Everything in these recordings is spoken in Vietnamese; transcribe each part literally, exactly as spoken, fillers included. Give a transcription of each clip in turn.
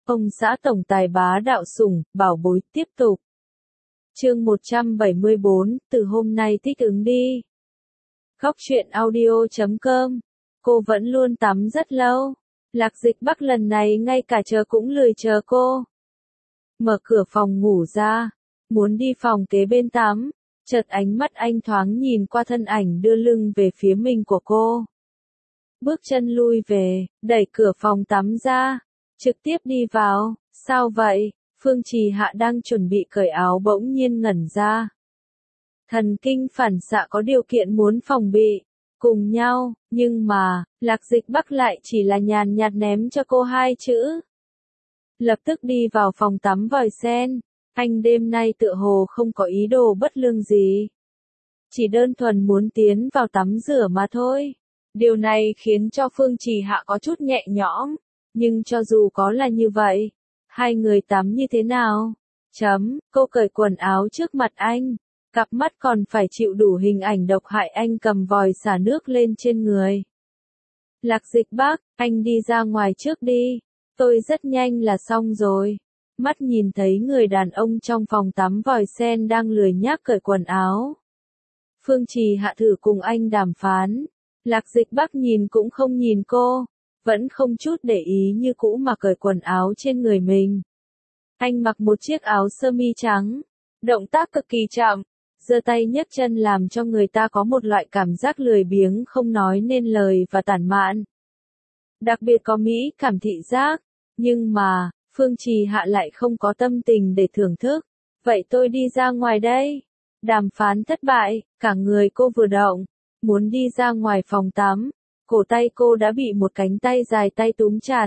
Ông xã tổng tài bá đạo sủng, bảo bối tiếp tục. Chương một trăm bảy mươi bốn, từ hôm nay thích ứng đi. Góc truyện audio chấm com. Cô vẫn luôn tắm rất lâu. Lạc Dịch Bắc lần này ngay cả chờ cũng lười chờ cô. Mở cửa phòng ngủ ra, muốn đi phòng kế bên tắm, chợt ánh mắt anh thoáng nhìn qua thân ảnh đưa lưng về phía mình của cô. Bước chân lui về, đẩy cửa phòng tắm ra, trực tiếp đi vào. Sao vậy? Phương Trì Hạ đang chuẩn bị cởi áo bỗng nhiên ngẩn ra. Thần kinh phản xạ có điều kiện muốn phòng bị, cùng nhau, nhưng mà, Lạc Dịch Bắc lại chỉ là nhàn nhạt ném cho cô hai chữ. Lập tức đi vào phòng tắm vòi sen, anh đêm nay tựa hồ không có ý đồ bất lương gì. Chỉ đơn thuần muốn tiến vào tắm rửa mà thôi. Điều này khiến cho Phương Trì Hạ có chút nhẹ nhõm, nhưng cho dù có là như vậy, hai người tắm như thế nào? Chấm, cô cởi quần áo trước mặt anh, cặp mắt còn phải chịu đủ hình ảnh độc hại anh cầm vòi xả nước lên trên người. Lạc Dịch Bắc, anh đi ra ngoài trước đi, tôi rất nhanh là xong rồi. Mắt nhìn thấy người đàn ông trong phòng tắm vòi sen đang lười nhác cởi quần áo. Phương Trì Hạ thử cùng anh đàm phán. Lạc Dịch Bắc nhìn cũng không nhìn cô, vẫn không chút để ý như cũ mà cởi quần áo trên người mình. Anh mặc một chiếc áo sơ mi trắng, động tác cực kỳ chậm, giơ tay nhấc chân làm cho người ta có một loại cảm giác lười biếng không nói nên lời và tản mạn. Đặc biệt có mỹ cảm thị giác, nhưng mà, Phương Trì Hạ lại không có tâm tình để thưởng thức. Vậy tôi đi ra ngoài đây. Đàm phán thất bại, cả người cô vừa động, muốn đi ra ngoài phòng tắm, cổ tay cô đã bị một cánh tay dài tay túm chặt.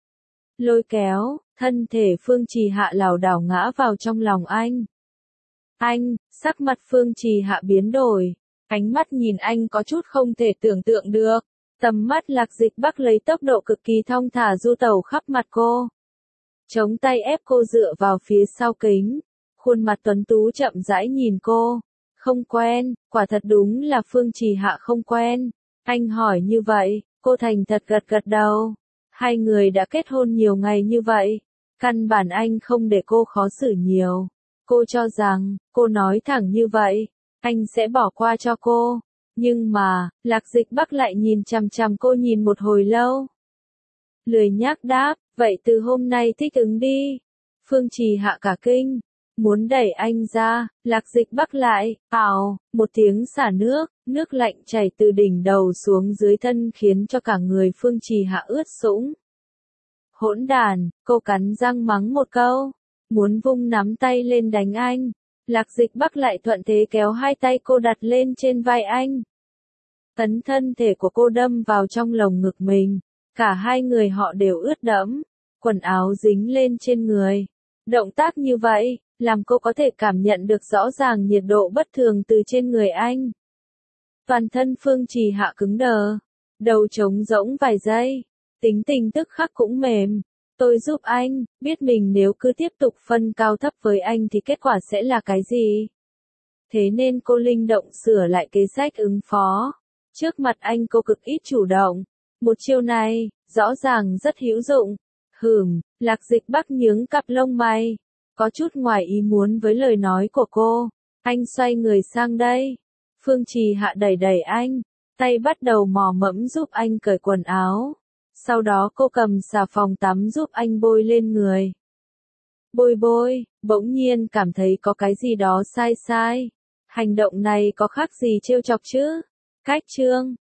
Lôi kéo, thân thể Phương Trì Hạ lảo đảo ngã vào trong lòng anh. Anh, sắc mặt Phương Trì Hạ biến đổi, ánh mắt nhìn anh có chút không thể tưởng tượng được. Tầm mắt Lạc Dịch Bắc lấy tốc độ cực kỳ thong thả du tẩu khắp mặt cô. Chống tay ép cô dựa vào phía sau kính, khuôn mặt tuấn tú chậm rãi nhìn cô. Không quen, quả thật đúng là Phương Trì Hạ không quen. Anh hỏi như vậy, cô thành thật gật gật đầu. Hai người đã kết hôn nhiều ngày như vậy, căn bản anh không để cô khó xử nhiều. Cô cho rằng, cô nói thẳng như vậy, anh sẽ bỏ qua cho cô. Nhưng mà, Lạc Dịch Bắc lại nhìn chằm chằm cô nhìn một hồi lâu. Lười nhác đáp, vậy từ hôm nay thích ứng đi. Phương Trì Hạ cả kinh, muốn đẩy anh ra. Lạc Dịch Bắc lại, ào, một tiếng xả nước, nước lạnh chảy từ đỉnh đầu xuống dưới thân khiến cho cả người Phương Trì Hạ ướt sũng. Hỗn đàn, cô cắn răng mắng một câu, muốn vung nắm tay lên đánh anh. Lạc Dịch Bắc lại thuận thế kéo hai tay cô đặt lên trên vai anh. Tấn thân thể của cô đâm vào trong lồng ngực mình, cả hai người họ đều ướt đẫm, quần áo dính lên trên người. Động tác như vậy, làm cô có thể cảm nhận được rõ ràng nhiệt độ bất thường từ trên người anh. Toàn thân Phương Trì Hạ cứng đờ, đầu trống rỗng vài giây, tính tình tức khắc cũng mềm. Tôi giúp anh, biết mình nếu cứ tiếp tục phân cao thấp với anh thì kết quả sẽ là cái gì. Thế nên cô linh động sửa lại kế sách ứng phó. Trước mặt anh cô cực ít chủ động. Một chiêu này, rõ ràng rất hữu dụng. Hừm, Lạc Dịch Bắc nhướng cặp lông mày. Có chút ngoài ý muốn với lời nói của cô. Anh xoay người sang đây. Phương Trì Hạ đẩy đẩy anh. Tay bắt đầu mò mẫm giúp anh cởi quần áo. Sau đó cô cầm xà phòng tắm giúp anh bôi lên người. Bôi bôi, bỗng nhiên cảm thấy có cái gì đó sai sai. Hành động này có khác gì trêu chọc chứ? Cách chương.